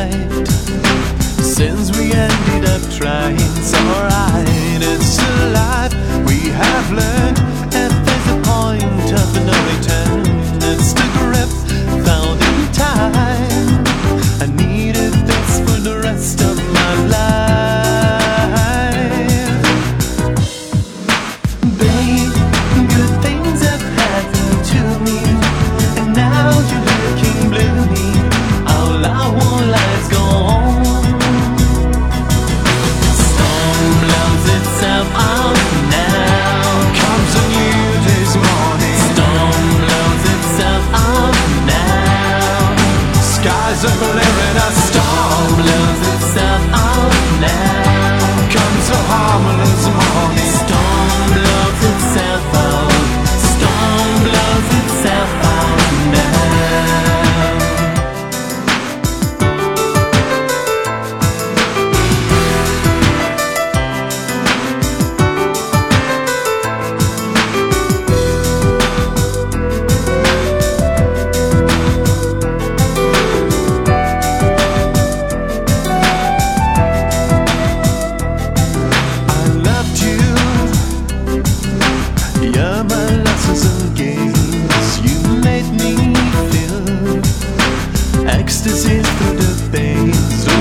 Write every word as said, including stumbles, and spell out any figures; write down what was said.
right. Since we ended up trying, it's alright, it's alive. We have learned if there's a point of no return, it's the grip found in time. I needed this for the rest of my life. Babe, good things have happened to me, and now you're looking gloomy. All I want, life's gone. Storm blows itself out now. Comes a new day's morning. Storm blows itself out now. Skies are glaring, a storm blows itself out now. Comes a harmless morning. Storm blows itself out. Storm blows itself out now. I loved you. You're my losses and gains. You made me feel ecstasy through the veins.